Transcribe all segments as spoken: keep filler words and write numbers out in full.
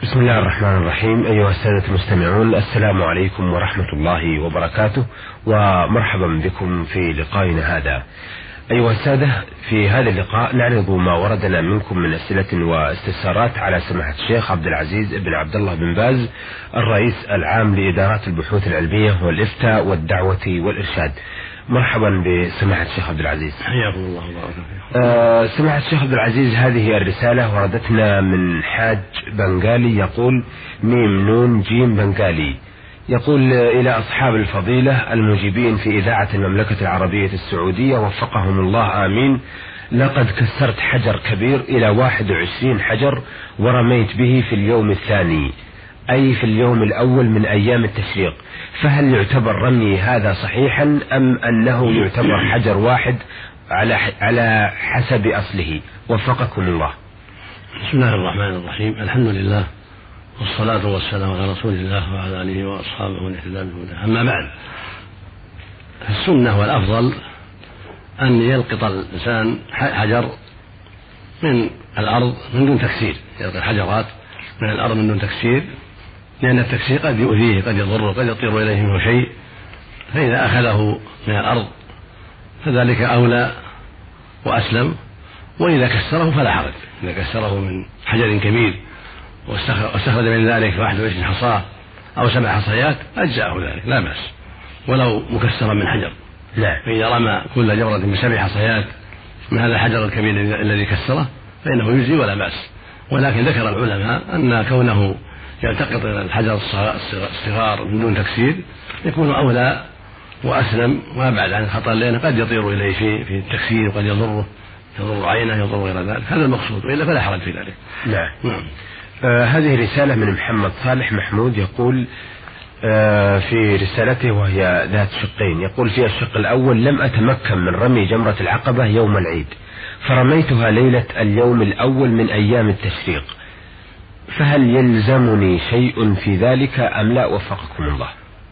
بسم الله الرحمن الرحيم. أيها السادة المستمعون، السلام عليكم ورحمة الله وبركاته، ومرحبا بكم في لقائنا هذا. أيها السادة، في هذا اللقاء نعرض ما وردنا منكم من أسئلة واستفسارات على سماحة الشيخ عبد العزيز بن عبد الله بن باز، الرئيس العام لإدارات البحوث العلمية والإفتاء والدعوة والإرشاد. مرحبا بسماحة الشيخ عبد العزيز. حياكم الله وبارك فيكم. أه سماحة الشيخ عبد العزيز، هذه الرسالة وردتنا من حاج بنغالي، يقول ميم نون جيم بنغالي، يقول إلى أصحاب الفضيلة المجيبين في إذاعة المملكة العربية السعودية وفقهم الله آمين، لقد كسرت حجر كبير إلى واحد وعشرين حجر ورميت به في اليوم الثاني، أي في اليوم الأول من أيام التشريق، فهل يعتبر رمي هذا صحيحا أم أنه يعتبر حجر واحد على على حسب أصله؟ وفقكم الله. بسم الله الرحمن الرحيم. الحمد لله والصلاة والسلام على رسول الله وعلى آله وأصحابه من اهتدى بهداه. أما بعد، السنة والأفضل أن يلقط الإنسان حجر من الأرض من دون تكسير، يلقط الحجرات من الأرض من دون تكسير، لأن التكسير قد يؤذيه، قد يضره، قد يطير إليه منه شيء، فإذا أخذه من الأرض فذلك أولى وأسلم. وإذا كسره فلا حرج، إذا كسره من حجر كبير واستخرج من ذلك واحد وعشرين حصاة أو سبع حصيات أجزأه ذلك، لا بأس، ولو مكسرا من حجر. لا. فإذا رمى كل جمرة بسبع حصيات من هذا الحجر الكبير الذي كسره فإنه يجزي ولا بأس. ولكن ذكر العلماء أن كونه يلتقط الحجر الصغار من دون تكسير يكون أولى وأسلم وأبعد عن الخطر، لأنه قد يطير إليه في في التكسير وقد يضره، يضر عينه، يضر غير ذلك. هذا المقصود، وإلا فلا حرج في ذلك. نعم. نعم. آه هذه رسالة من محمد صالح محمود، يقول آه في رسالته وهي ذات شقين، يقول فيها الشق الأول: لم أتمكن من رمي جمرة العقبة يوم العيد، فرميتها ليلة اليوم الأول من أيام التشريق، فهل يلزمني شيء في ذلك أم لا؟ وفقكم الله.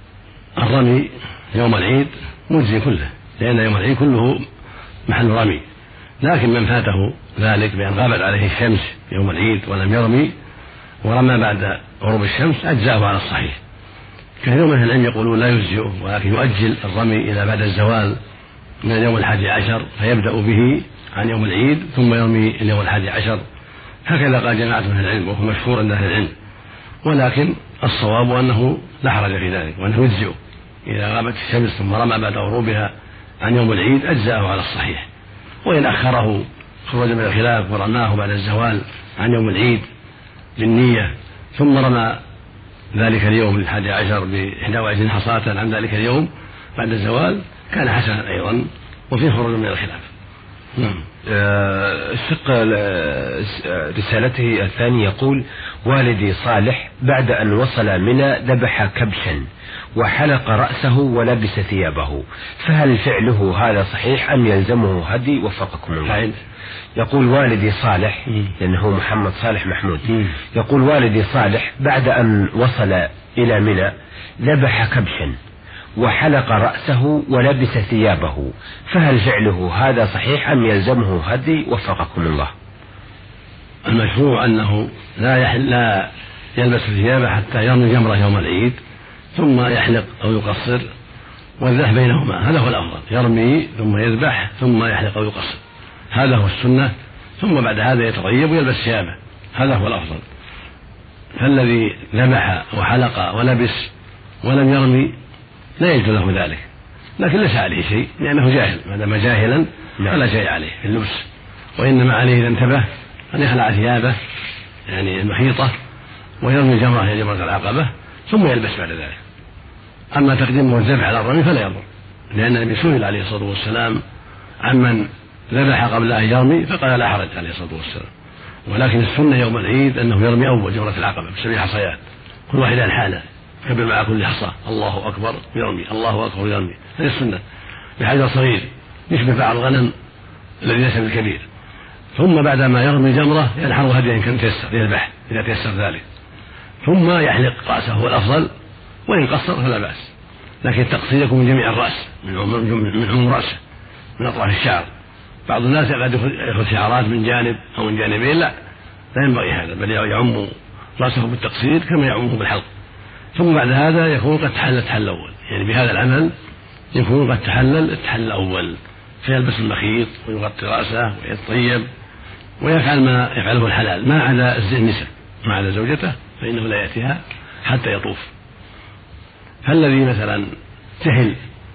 الرمي يوم العيد مجزي كله، لأن يوم العيد كله محل رمي، لكن من فاته ذلك بأن غابت عليه الشمس يوم العيد ولم يرمي ورمى بعد غروب الشمس أجزأه على الصحيح. كثير من العلم يقولون لا يجزئه، ولكن يؤجل الرمي إلى بعد الزوال من اليوم الحادي عشر، فيبدأ به عن يوم العيد ثم يرمي اليوم الحادي عشر. هكذا قال جماعة من العلم، وهو مشهور عند أهل العلم. ولكن الصواب أنه لا حرج في ذلك، وأنه يجزئه إذا غابت الشمس ثم رمى بعد غروبها عن يوم العيد أجزأه على الصحيح. وإن أخره خرج من الخلاف ورماه بعد الزوال عن يوم العيد بالنية ثم رمى ذلك اليوم الحادي عشر بإحدى وعشرين حصاة عن ذلك اليوم بعد الزوال كان حسنا أيضا، وفيه خروج من الخلاف. نعم. الشق رسالته الثاني يقول: والدي صالح بعد أن وصل منى ذبح كبشا وحلق رأسه ولبس ثيابه، فهل فعله هذا صحيح أم يلزمه هدي؟ وفقكم الله. يقول والدي صالح، لأنه محمد صالح محمود، يقول والدي صالح بعد أن وصل إلى منى ذبح كبشا وحلق رأسه ولبس ثيابه، فهل فعله هذا صحيح أم يلزمه هدي؟ وفقكم الله. المشروع أنه لا, يحل لا يلبس ثيابه حتى يرمي جمرة يوم العيد ثم يحلق أو يقصر، والذبح بينهما هذا هو الأفضل، يرمي ثم يذبح ثم يحلق أو يقصر، هذا هو السنة، ثم بعد هذا يتطيب ويلبس ثيابه، هذا هو الأفضل. فالذي ذبح وحلق ولبس ولم يرمي لا يجوز له ذلك، لكن ليس عليه شيء لأنه جاهل، ما دام جاهلا فلا شيء عليه في اللبس، وإنما عليه إذا انتبه أن يخلع ثيابه يعني المحيطة ويرمي جمرة هي جمرة العقبة ثم يلبس بعد ذلك. أما تقديمه الذبح على الرمي فلا يضر، لأن النبي سئل عليه الصلاة والسلام عمن ذبح قبل أن يرمي فقال لا حرج عليه الصلاة والسلام. ولكن السنة يوم العيد أنه يرمي أول جمرة العقبة بسبع حصيات كل واحد عن حاله، كبر مع كل حصى الله أكبر يرمي، الله أكبر يرمي، هذه السنة بحجر صغير يشبه بعض الغنم الذي ليس بالكبير. ثم بعدما يرمي جمرة ينحر هديا كان تيسر يذبح إذا تيسر ذلك، ثم يحلق رأسه هو الأفضل، وإن قصر فلا بأس، لكن التقصير يكون من جميع الرأس، من عموم رأسه من أطراف الشعر. بعض الناس قد يأخذ شعرات من جانب أو من جانبين، لا لا ينبغي هذا، بل يعم رأسه بالتقصير كما يعمه بالحلق، ثم بعد هذا يكون قد تحلل التحلل الأول، يعني بهذا العمل يكون قد تحلل التحلل الأول، فيلبس المخيط ويغطي رأسه ويتطيب ويفعل ما يفعله الحلال ما عدا النساء، ما عدا زوجته فإنه لا يأتيها حتى يطوف. فالذي مثلا تحل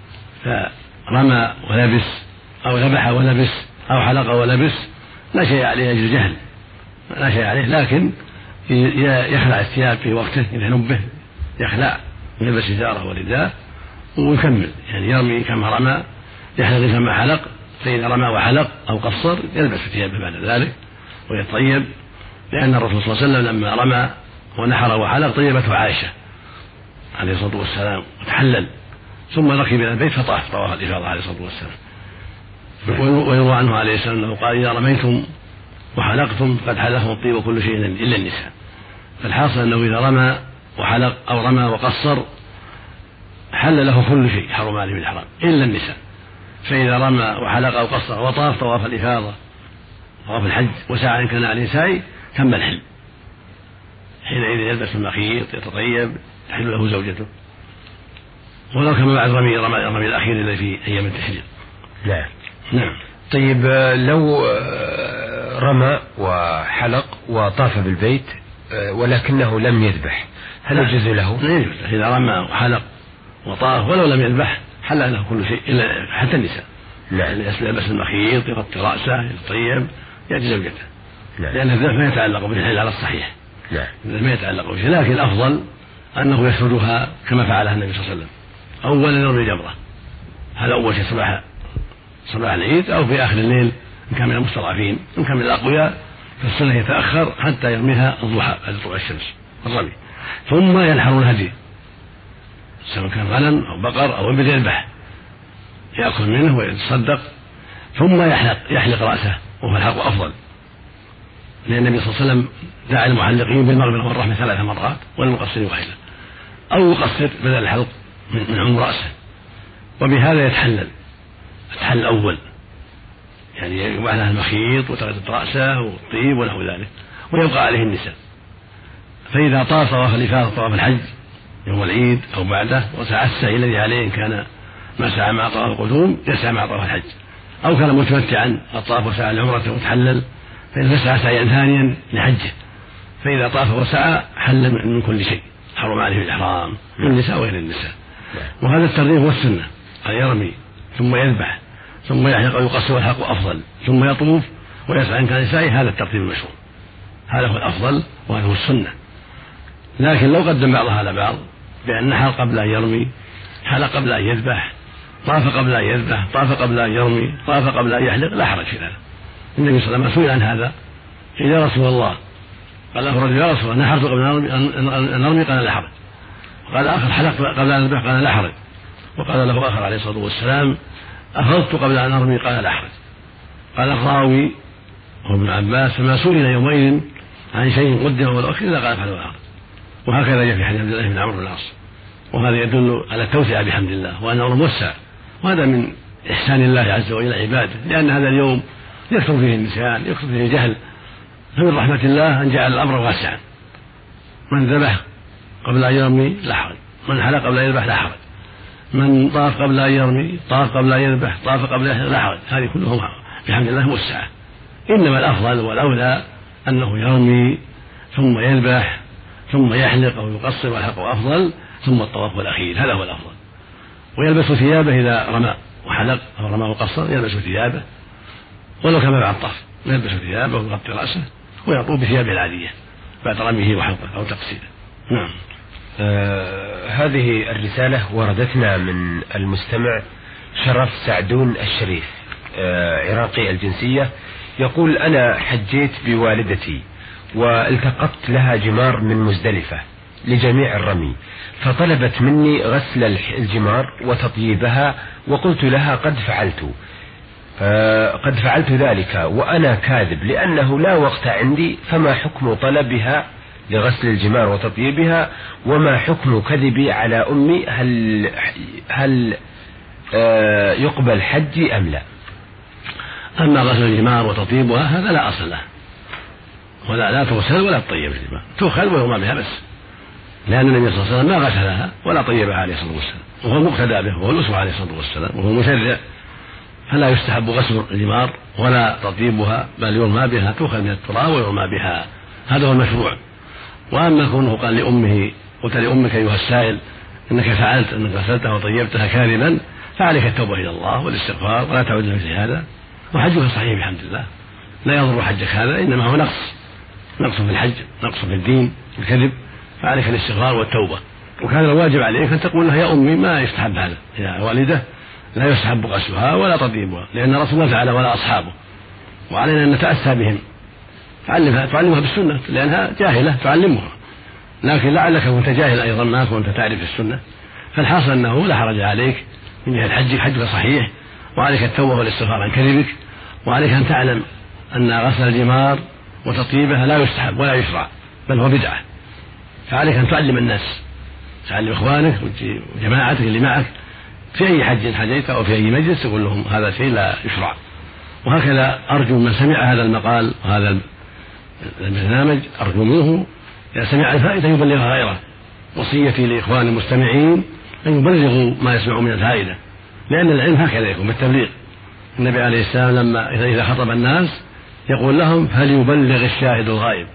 فرمى ولبس أو ذبح ولبس أو حلق ولبس لا شيء عليه أجر جهل، لا شيء عليه، لكن يخلع الثياب في وقته إذا نبه، يخلع ويلبس إزاره ورداء ويكمل، يعني يرمي كما رمى يحلق كما حلق، فإذا رمى وحلق أو قصر يلبس ثيابه بعد ذلك ويطيب، لأن الرسول صلى الله عليه وسلم لما رمى ونحر وحلق طيبته عائشة عليه الصلاة والسلام وتحلل، ثم ركب إلى البيت فطاف طواف الإفاضة عليه الصلاة والسلام. ويروى عنه عليه السلام أنه قال: إذا رميتم وحلقتم قد حلقتم الطيب وكل شيء إلا النساء. فالحاصل أنه إذا رمى وحلق أو رمى وقصر حل له كل شيء حرم عليه بالإحرام إلا النساء، فإذا رمى وحلق أو قصر وطاف طواف الإفاضة طواف الحج وسعى إن كان عليه سعي تم الحل، حينئذ يلبس المخيط يتطيب تحل له زوجته، ولو كما بعد رمي الرمي الأخير الذي في أيام التشريق. نعم نعم. طيب لو رمى وحلق وطاف بالبيت ولكنه لم يذبح هل يجوز له؟ لا يجوز. إذا رمى وحلق وطاف ولو لم يذبح حل له كل شيء إلا حتى النساء. نعم. يلبس المخيط يغطي رأسه يتطيب يأتي زوجته. نعم. لأن الذبح ما يتعلق بالحل على الصحيح. نعم. ما يتعلق به، لكن الأفضل أنه يسردها كما فعلها النبي صلى الله عليه وسلم. أولا يرمي جمرة، هذا أول شيء صباح صباح العيد أو في آخر الليل إن كان من المستضعفين، إن كان من الأقوياء فالسنة يتأخر حتى يرميها الضحى بعد طلوع الشمس الرمي، ثم ينحر الهدي سواء كان غنم أو بقر أو إبل يذبح يأكل منه ويتصدق، ثم يحلق يحلق رأسه وهو الحلق أفضل، لأن النبي صلى الله عليه وسلم دعا المحلقين بالمغفرة والرحمة ثلاث مرات وللمقصرين واحدة، أو يقصر بدل الحلق من عمر رأسه، وبهذا يتحلل التحلل الأول، يعني يباح له المخيط وتغطية رأسه والطيب ونحو ذلك، ويبقى عليه النساء. فإذا طاف طواف الإفاضة طواف الحج يوم العيد أو بعده وسعى السعي الذي عليه إن كان ما سعى مع طواف القدوم يسعى مع طواف الحج، أو كان متمتعا الطاف وسعى العمرة وتحلل فإن سعى سعيا ثانيا لحجه، فإذا طاف وسعى حل من كل شيء حرم عليه الإحرام من النساء وغير النساء. وهذا الترتيب هو السنة، أن يرمي ثم يذبح ثم يحلق ويقصر والحلق أفضل ثم يطوف ويسعى إن كان سعي، هذا الترتيب المشروع، هذا هو الأفضل وهذا هو السنة. لكن لو قدم بعضها على بعض بأن نحر قبل أن يرمي، حلق قبل أن يذبح، طاف قبل أن يذبح، طاف قبل أن يرمي، طاف قبل أن يحلق، لا حرج في ذلك. النبي صلى الله عليه وسلم سئل عن هذا قيل يا رسول الله، قال له رجل: يا رسول الله نحرت قبل أن نرمي؟ قال لا حرج. قال آخر: حلق قبل أن يذبح؟ قال لا حرج. وقال له آخر عليه الصلاة والسلام: أفضت قبل أن أرمي؟ قال لا حرج. قال الراوي هو ابن عباس: فما سئل يومئذ عن شيء قدم ولا أخر إلا قال فعل آخر. وهكذا جاء في حديث عبد الله بن عمرو بن العاص، وهذا يدل على التوسعة بحمد الله وأن الأمر موسع، وهذا من إحسان الله عز وجل عباده، لأن هذا اليوم يكثر فيه النسيان يكثر فيه الجهل، فمن رحمة الله أن جعل الأمر واسعا، من ذبح قبل أن يرمي لا حرج، من حلق قبل أن يذبح لا حرج، من طاف قبل أن يرمي، طاف قبل أن يذبح، طاف قبل أن لا حرج، هذه كلهم بحمد الله موسعة. إنما الأفضل والأولى أنه يرمي ثم يذبح ثم يحلق أو يقصر، والحلق أفضل، ثم الطواف الأخير، هذا هو الأفضل. ويلبس ثيابه إذا رمى وحلق أو رمى وقصر، يلبس ثيابه ولو كان بعد الطاف، يلبس ثيابه ويغطي رأسه ويطوف بثيابه العادية بعد رميه وحلقه أو تقصيره. نعم. آه هذه الرسالة وردتنا من المستمع شرف سعدون الشريف، آه عراقي الجنسية، يقول: أنا حجيت بوالدتي والتقطت لها جمار من مزدلفة لجميع الرمي، فطلبت مني غسل الجمار وتطييبها، وقلت لها قد فعلت آه قد فعلت ذلك وأنا كاذب لأنه لا وقت عندي، فما حكم طلبها لغسل الجمار وتطييبها، وما حكم كذبي على أمي؟ هل هل آه يقبل حجي أم لا؟ أما غسل الجمار وتطييبها هذا لا أصل له، ولا لا تغسل ولا تطيب بالماء، تؤخذ ويرمى بها بس، لأن النبي صلى الله عليه وسلم ما غسلها ولا طيبها عليه الصلاة والسلام، وهو المقتدى به وهو الأسوة عليه الصلاة والسلام وهو المشرع، فلا يستحب غسل الجمار ولا تطيبها، بل يرمى بها، تؤخذ من التراب ويرمى بها، هذا هو المشروع. وأما كونه قال لأمه قلت لأمك أيها السائل إنك فعلت أنك غسلتها وطيبتها كاذبا، فعليك التوبة إلى الله والاستغفار ولا تعود لمثل هذا، وحجك صحيح بحمد الله، لا يضر حجك هذا، إنما هو نقص نقص في الحج، نقص في الدين، الكذب، فعليك الاستغفار والتوبة. وكان الواجب عليك أن تقول لها يا أمي ما يستحب هذا، يا والدة لا يستحب غسلها ولا تطيبها، لأن الرسول ما فعل ولا أصحابه، وعلينا أن نتأسى بهم، تعلمها تعلمها بالسنة لأنها جاهلة تعلمها، لكن لعلك كنت جاهل أيضا ما كنت تعرف السنة، فالحاصل أنه لا حرج عليك من جهة حجك، حجك صحيح، وعليك التوبة والاستغفار عن كذبك، وعليك أن تعلم أن غسل الجمار وتطيبها لا يستحب ولا يشرع بل هو بدعة، فعليك أن تعلم الناس، تعلم إخوانك وجماعتك اللي معك في أي حج حجيت أو في أي مجلس تقول لهم هذا شيء لا يشرع. وهكذا أرجو من سمع هذا المقال وهذا البرنامج أرجو منه إذا سمع الفائدة يبلغها غيره. وصيتي لإخوان المستمعين أن يبلغوا ما يسمعوا من الفائدة، لأن العلم هكذا يكون بالتبليغ. النبي عليه السلام لما إذا خطب الناس يقول لهم فليبلغ الشاهد الغائب،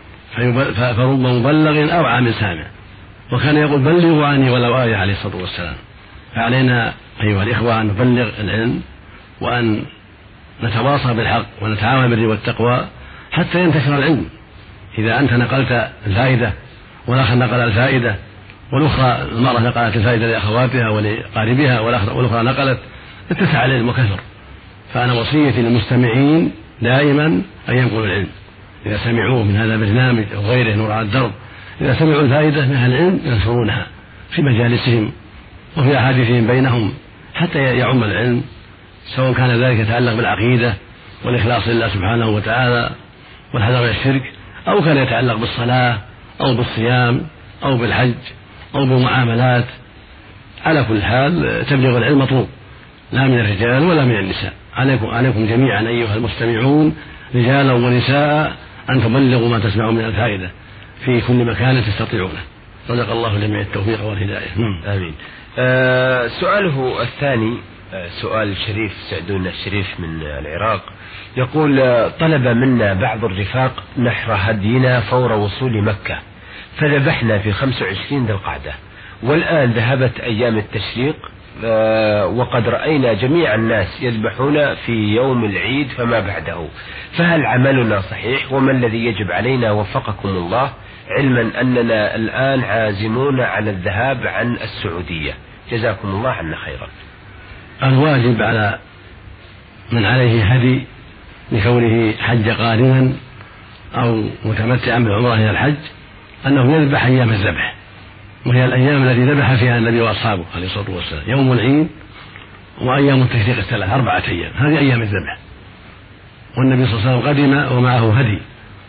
فرب مبلغ أوعى من سامع، وكان يقول بلغوا عني ولو آية عليه الصلاة والسلام. فعلينا أيها الإخوة أن نبلغ العلم وأن نتواصى بالحق ونتعاون بالبر والتقوى حتى ينتشر العلم. إذا أنت نقلت الفائدة والآخر نقل الفائدة والأخرى المرأة نقلت الفائدة لأخواتها ولقاربها والأخرى نقلت، اتسع العلم وكثر. فأنا وصيتي للمستمعين دائما أن ينقلوا العلم، إذا سمعوه من هذا البرنامج أو غيره نور على الدرب، إذا سمعوا الفائدة من أهل العلم ينشرونها في مجالسهم وفي أحاديثهم بينهم حتى يعم العلم، سواء كان ذلك يتعلق بالعقيدة والإخلاص لله سبحانه وتعالى والحذر من الشرك، أو كان يتعلق بالصلاة أو بالصيام أو بالحج أو بالمعاملات. على كل حال تبليغ العلم مطلوب، لا من الرجال ولا من النساء، عليكم, عليكم جميعا أيها المستمعون رجالا ونساء أن تبلغوا ما تسمعون من الفائدة في كل مكان تستطيعونه. رزق الله جميع التوفيق والهداية. آمين. آه سؤاله الثاني سؤال شريف سعدون الشريف من العراق، يقول طلب منا بعض الرفاق نحر هدينا فور وصول مكة، فذبحنا في خمس وعشرين ذي القعدة، والآن ذهبت أيام التشريق وقد رأينا جميع الناس يذبحون في يوم العيد فما بعده، فهل عملنا صحيح؟ وما الذي يجب علينا وفقكم الله، علما أننا الآن عازمون على الذهاب عن السعودية، جزاكم الله عنا خيرا. الواجب على من عليه هدي لكونه حج قارنا أو متمتعا بالعمرة إلى الحج أنه يذبح أيام الذبح، وهي الأيام التي ذبح فيها النبي وأصحابه عليه الصلاة والسلام، يوم العيد وأيام التشريق الثلاث أربعة أيام، هذه أيام الذبح. والنبي صلى الله عليه وسلم قدم ومعه هدي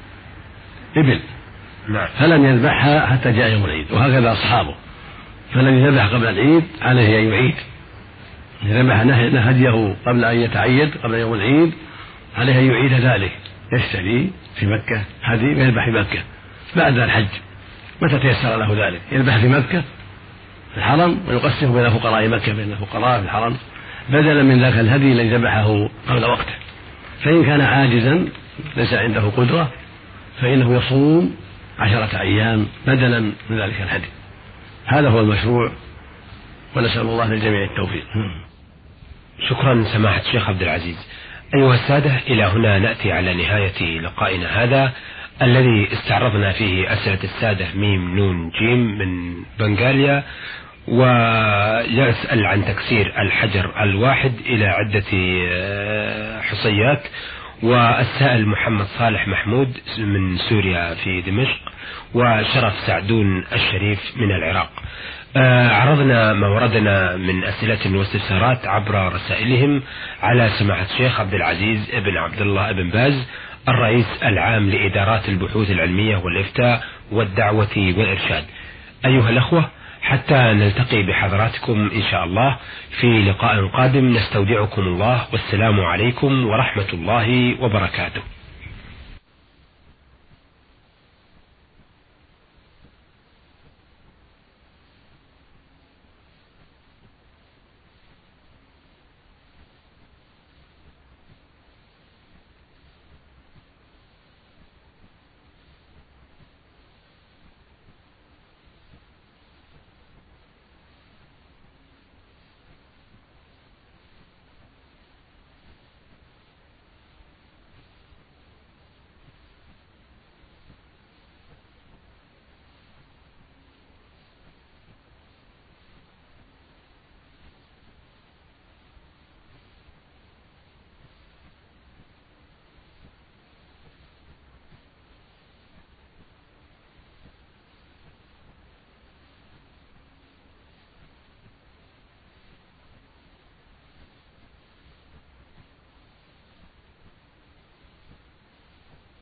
إبل فلم يذبحها حتى جاء يوم العيد، وهكذا أصحابه، فالذي ذبح قبل العيد عليه أن يعيد، ذبح هديه قبل أن يتعيد قبل يوم العيد عليه أن يعيد ذلك، يشتري في مكة هدي ويذبح في مكة بعد الحج متى تيسر له ذلك، يذبح في مكة في الحرم ويقسمه بين فقراء مكة بين الفقراء في الحرم بدلا من ذاك الهدي الذي ذبحه قبل وقته. فإن كان عاجزا ليس عنده قدرة فإنه يصوم عشرة أيام بدلا من ذلك الهدي. هذا هو المشروع، ونسأل الله للجميع التوفيق. شكرا سماحة الشيخ عبد العزيز. أيها السادة، إلى هنا نأتي على نهاية لقائنا هذا الذي استعرضنا فيه أسئلة السادة ميم نون جيم من بنغاليا، ويسأل عن تكسير الحجر الواحد إلى عدة حصيات، والسائل محمد صالح محمود من سوريا في دمشق، وشرف سعدون الشريف من العراق. عرضنا ما وردنا من أسئلة واستفسارات عبر رسائلهم على سماحة الشيخ عبد العزيز ابن عبد الله ابن باز الرئيس العام لإدارات البحوث العلمية والإفتاء والدعوة والإرشاد. أيها الأخوة، حتى نلتقي بحضراتكم إن شاء الله في لقاء قادم، نستودعكم الله، والسلام عليكم ورحمة الله وبركاته.